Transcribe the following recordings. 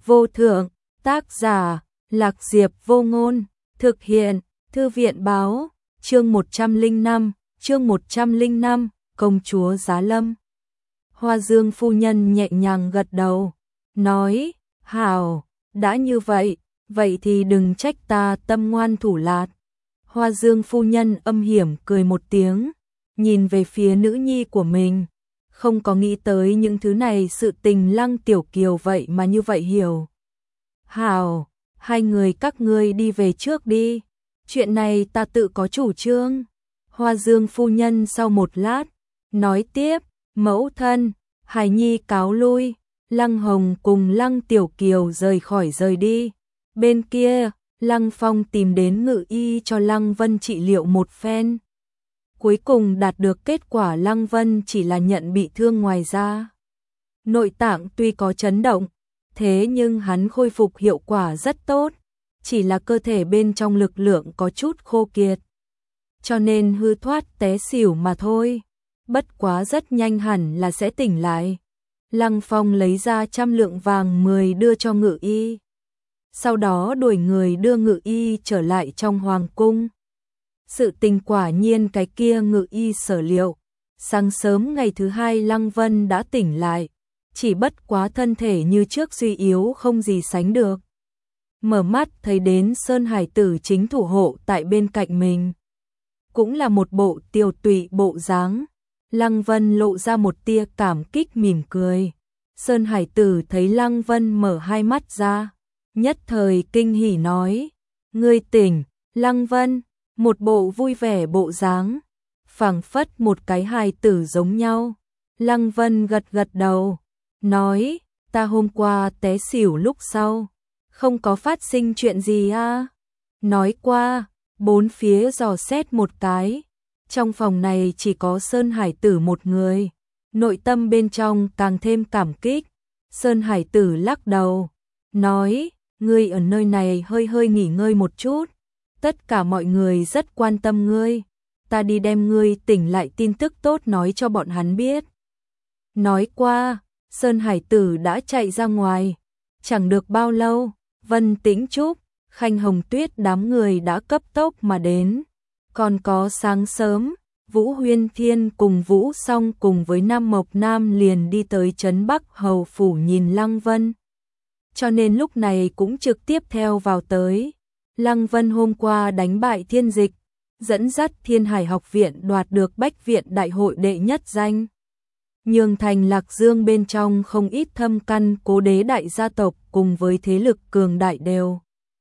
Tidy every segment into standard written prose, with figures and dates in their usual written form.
vô thượng, tác giả, Lạc Diệp Vô Ngôn, thực hiện, Thư viện báo, chương 105, công chúa Giá Lâm. Hoa Dương phu nhân nhẹ nhàng gật đầu, nói, hảo, đã như vậy, vậy thì đừng trách ta tâm ngoan thủ lạt. Hoa Dương phu nhân âm hiểm cười một tiếng, nhìn về phía nữ nhi của mình, không có nghĩ tới những thứ này sự tình Lăng Tiểu Kiều vậy mà như vậy hiểu. Hảo, hai người các ngươi đi về trước đi, chuyện này ta tự có chủ trương. Hoa Dương phu nhân sau một lát, nói tiếp, mẫu thân, Hải Nhi cáo lui. Lăng Hồng cùng Lăng Tiểu Kiều rời đi. Bên kia, Lăng Phong tìm đến ngự y cho Lăng Vân trị liệu một phen. Cuối cùng đạt được kết quả Lăng Vân chỉ là nhận bị thương ngoài da. Nội tạng tuy có chấn động, thế nhưng hắn khôi phục hiệu quả rất tốt, chỉ là cơ thể bên trong lực lượng có chút khô kiệt. Cho nên hư thoát té xỉu mà thôi, bất quá rất nhanh hẳn là sẽ tỉnh lại. Lăng Phong lấy ra 100 lượng vàng 10 đưa cho ngự y. Sau đó đuổi người đưa ngự y trở lại trong hoàng cung. Sự tình quả nhiên cái kia ngự y sở liệu. Sáng sớm ngày thứ hai Lăng Vân đã tỉnh lại, chỉ bất quá thân thể như trước suy yếu không gì sánh được. Mở mắt thấy đến Sơn Hải Tử chính thủ hộ tại bên cạnh mình. Cũng là một bộ tiều tụy bộ dáng. Lăng Vân lộ ra một tia cảm kích mỉm cười. Sơn Hải Tử thấy Lăng Vân mở hai mắt ra, nhất thời kinh hỉ nói, ngươi tỉnh. Lăng Vân, một bộ vui vẻ bộ dáng, phảng phất một cái hài tử giống nhau. Lăng Vân gật gật đầu, nói, ta hôm qua té xỉu lúc sau, không có phát sinh chuyện gì à. Nói qua, bốn phía dò xét một cái. Trong phòng này chỉ có Sơn Hải Tử một người, nội tâm bên trong càng thêm cảm kích. Sơn Hải Tử lắc đầu, nói, ngươi ở nơi này hơi nghỉ ngơi một chút, tất cả mọi người rất quan tâm ngươi, ta đi đem ngươi tỉnh lại tin tức tốt nói cho bọn hắn biết. Nói qua, Sơn Hải Tử đã chạy ra ngoài, chẳng được bao lâu, Vân Tĩnh Trúc, Khanh Hồng Tuyết đám người đã cấp tốc mà đến. Còn có sáng sớm, Vũ Huyên Thiên cùng Vũ Song cùng với Nam Mộc Nam liền đi tới trấn Bắc Hầu Phủ nhìn Lăng Vân. Cho nên lúc này cũng trực tiếp theo vào tới. Lăng Vân hôm qua đánh bại Thiên Dịch, dẫn dắt Thiên Hải Học Viện đoạt được Bách Viện Đại hội đệ nhất danh. Nhường thành Lạc Dương bên trong không ít thâm căn cố đế đại gia tộc cùng với thế lực cường đại đều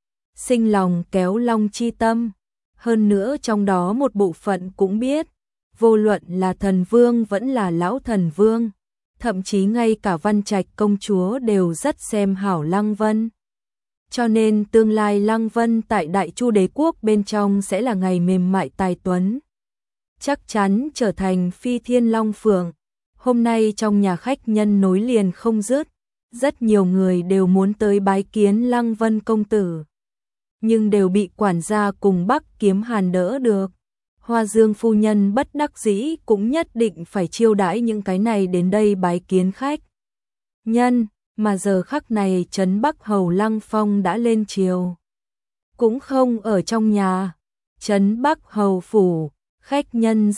sinh lòng kéo long chi tâm. Hơn nữa trong đó một bộ phận cũng biết, vô luận là thần vương vẫn là lão thần vương, thậm chí ngay cả Văn Trạch công chúa đều rất xem hảo Lăng Vân. Cho nên tương lai Lăng Vân tại Đại Chu đế quốc bên trong sẽ là ngày mềm mại tài tuấn, chắc chắn trở thành phi thiên long phượng. Hôm nay trong nhà khách nhân nối liền không dứt, rất nhiều người đều muốn tới bái kiến Lăng Vân công tử, nhưng đều bị quản gia cùng Bắc Kiếm Hàn đỡ được. Hoa Dương phu nhân bất đắc dĩ cũng nhất định phải chiêu đãi những cái này đến đây bái kiến khách nhân, mà giờ khắc này trấn Bắc Hầu Lăng Phong đã lên triều, cũng không ở trong nhà. Trấn Bắc Hầu phủ, khách nhân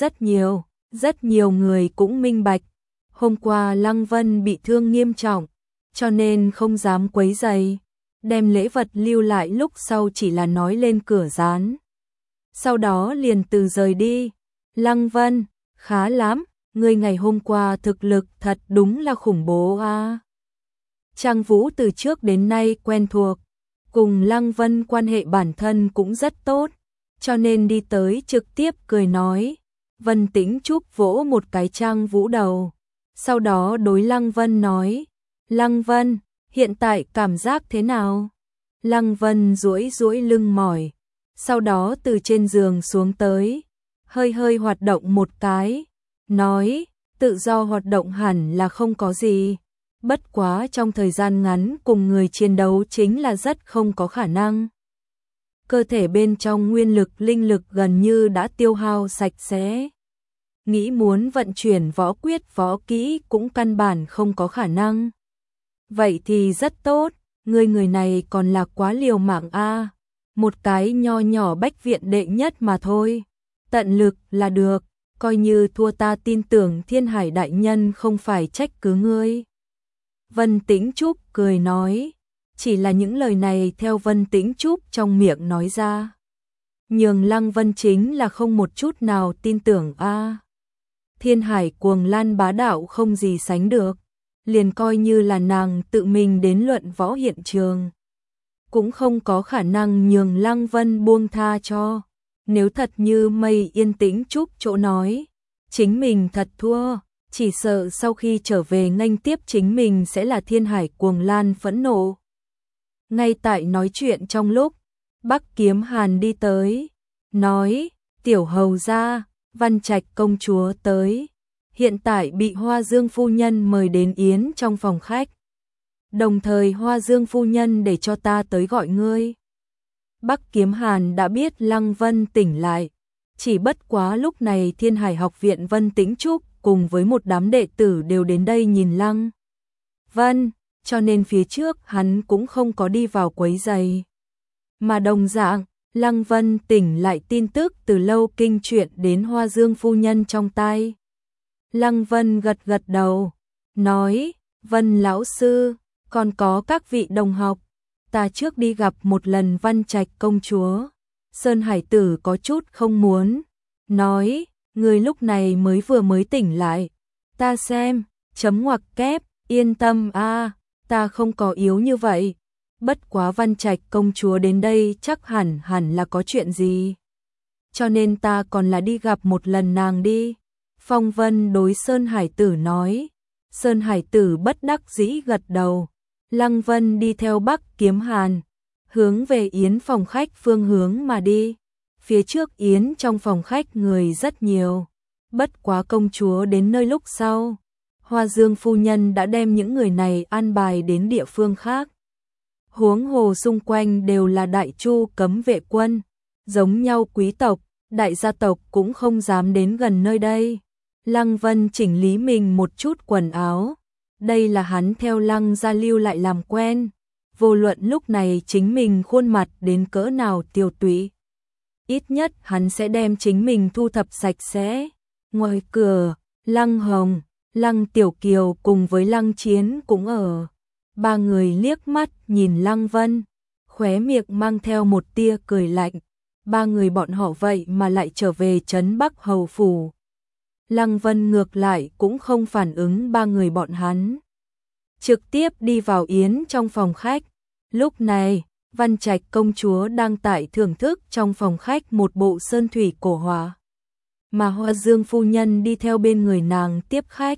rất nhiều người cũng minh bạch, hôm qua Lăng Vân bị thương nghiêm trọng, cho nên không dám quấy rầy, đem lễ vật lưu lại lúc sau chỉ là nói lên cửa dán. Sau đó liền từ rời đi. Lăng Vân, khá lắm, ngươi ngày hôm qua thực lực thật đúng là khủng bố a. Trang Vũ từ trước đến nay quen thuộc, cùng Lăng Vân quan hệ bản thân cũng rất tốt, cho nên đi tới trực tiếp cười nói. Vân Tĩnh Trúc vỗ một cái Trang Vũ đầu, sau đó đối Lăng Vân nói, Lăng Vân, hiện tại cảm giác thế nào? Lăng Vân duỗi lưng mỏi, sau đó từ trên giường xuống tới, hơi hoạt động một cái, nói, tự do hoạt động hẳn là không có gì, bất quá trong thời gian ngắn cùng người chiến đấu chính là rất không có khả năng. Cơ thể bên trong nguyên lực linh lực gần như đã tiêu hao sạch sẽ. Nghĩ muốn vận chuyển võ quyết võ kỹ cũng căn bản không có khả năng. Vậy thì rất tốt, người này còn là quá liều mạng a, một cái nho nhỏ bách viện đệ nhất mà thôi, tận lực là được, coi như thua ta tin tưởng Thiên Hải đại nhân không phải trách cứ ngươi. Vân Tĩnh Trúc cười nói, chỉ là những lời này theo Vân Tĩnh Trúc trong miệng nói ra, nhường Lăng Vân chính là không một chút nào tin tưởng a. Thiên Hải cuồng lan bá đạo không gì sánh được, liền coi như là nàng tự mình đến luận võ hiện trường, cũng không có khả năng nhường Lăng Vân buông tha cho. Nếu thật như Mây Yên Tĩnh Trúc chỗ nói, chính mình thật thua, chỉ sợ sau khi trở về nghênh tiếp chính mình sẽ là Thiên Hải cuồng lan phẫn nộ. Ngay tại nói chuyện trong lúc, Bắc Kiếm Hàn đi tới, nói, tiểu hầu gia, Văn Trạch công chúa tới, hiện tại bị Hoa Dương phu nhân mời đến yến trong phòng khách. Đồng thời Hoa Dương phu nhân để cho ta tới gọi ngươi. Bắc Kiếm Hàn đã biết Lăng Vân tỉnh lại, chỉ bất quá lúc này Thiên Hải học viện Vân Tĩnh Trúc cùng với một đám đệ tử đều đến đây nhìn Lăng Vân, cho nên phía trước hắn cũng không có đi vào quấy rầy. Mà đồng dạng, Lăng Vân tỉnh lại tin tức từ Lâu Kinh chuyện đến Hoa Dương phu nhân trong tai. Lăng Vân gật gật đầu, nói, Vân lão sư, còn có các vị đồng học, ta trước đi gặp một lần Văn Trạch công chúa. Sơn Hải tử có chút không muốn, nói, người lúc này mới tỉnh lại, ta xem, chấm ngoặc kép, yên tâm a, ta không có yếu như vậy. Bất quá Văn Trạch công chúa đến đây chắc hẳn là có chuyện gì, cho nên ta còn là đi gặp một lần nàng đi. Phong Vân đối Sơn Hải tử nói. Sơn Hải tử bất đắc dĩ gật đầu. Lăng Vân đi theo Bắc Kiếm Hàn, hướng về yến phòng khách phương hướng mà đi. Phía trước yến trong phòng khách người rất nhiều, bất quá công chúa đến nơi lúc sau, Hoa Dương phu nhân đã đem những người này an bài đến địa phương khác. Huống hồ xung quanh đều là đại chu cấm vệ quân, giống nhau quý tộc, đại gia tộc cũng không dám đến gần nơi đây. Lăng Vân chỉnh lý mình một chút quần áo, đây là hắn theo Lăng gia lưu lại làm quen, vô luận lúc này chính mình khuôn mặt đến cỡ nào tiêu tụy, ít nhất hắn sẽ đem chính mình thu thập sạch sẽ. Ngoài cửa, Lăng Hồng, Lăng Tiểu Kiều cùng với Lăng Chiến cũng ở. Ba người liếc mắt nhìn Lăng Vân, khóe miệng mang theo một tia cười lạnh. Ba người bọn họ vậy mà lại trở về trấn Bắc Hầu phủ. Lăng Vân ngược lại cũng không phản ứng ba người bọn hắn, trực tiếp đi vào yến trong phòng khách. Lúc này, Văn Trạch công chúa đang tại thưởng thức trong phòng khách một bộ sơn thủy cổ họa, mà Hoa Dương phu nhân đi theo bên người nàng tiếp khách.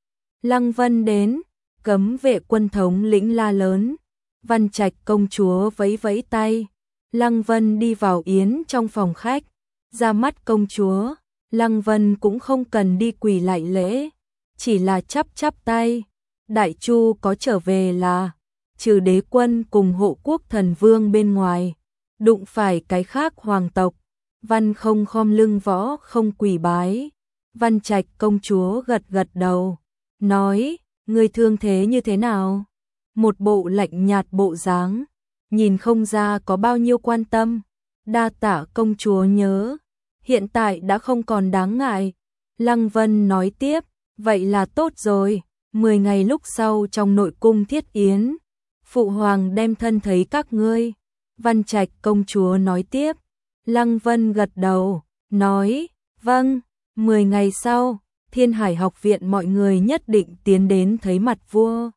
Lăng Vân đến, cấm vệ quân thống lĩnh la lớn. Văn Trạch công chúa vẫy vẫy tay. Lăng Vân đi vào yến trong phòng khách, ra mắt công chúa. Lăng Vân cũng không cần đi quỳ lại lễ, chỉ là chắp tay. Đại Chu có trở về là, trừ đế quân cùng hộ quốc thần vương bên ngoài, đụng phải cái khác hoàng tộc, Văn không khom lưng võ không quỳ bái. Văn Trạch công chúa gật gật đầu, nói, người thương thế như thế nào? Một bộ lạnh nhạt bộ dáng, nhìn không ra có bao nhiêu quan tâm. Đa tạ công chúa nhớ, hiện tại đã không còn đáng ngại. Lăng Vân nói tiếp, vậy là tốt rồi, 10 ngày lúc sau trong nội cung thiết yến, phụ hoàng đem thân thấy các ngươi. Văn Trạch công chúa nói tiếp. Lăng Vân gật đầu, nói, vâng, 10 ngày sau, Thiên Hải học viện mọi người nhất định tiến đến thấy mặt vua.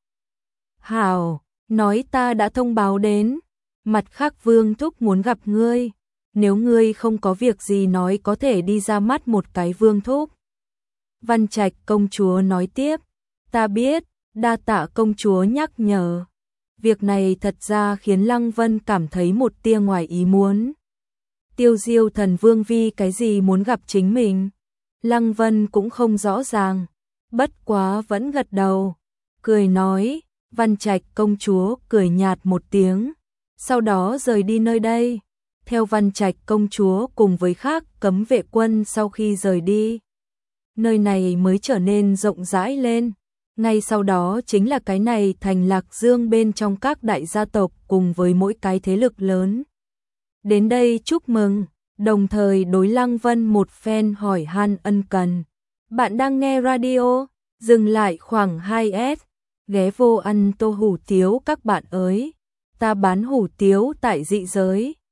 Hảo, nói ta đã thông báo đến, mặt khác Vương thúc muốn gặp ngươi, nếu ngươi không có việc gì nói có thể đi ra mắt một cái Vương thúc. Văn Trạch công chúa nói tiếp, ta biết, đa tạ công chúa nhắc nhở. Việc này thật ra khiến Lăng Vân cảm thấy một tia ngoài ý muốn. Tiêu Diêu thần vương vì cái gì muốn gặp chính mình? Lăng Vân cũng không rõ ràng, bất quá vẫn gật đầu, cười nói. Văn Trạch công chúa cười nhạt một tiếng, sau đó rời đi nơi đây. Theo Văn Trạch công chúa cùng với khác cấm vệ quân sau khi rời đi, nơi này mới trở nên rộng rãi lên. Ngay sau đó chính là cái này thành Lạc Dương bên trong các đại gia tộc cùng với mỗi cái thế lực lớn. Đến đây chúc mừng, đồng thời đối Lăng Vân một phen hỏi han ân cần. Bạn đang nghe radio, dừng lại khoảng 2S, ghé vô ăn tô hủ tiếu các bạn ơi. Ta bán hủ tiếu tại dị giới.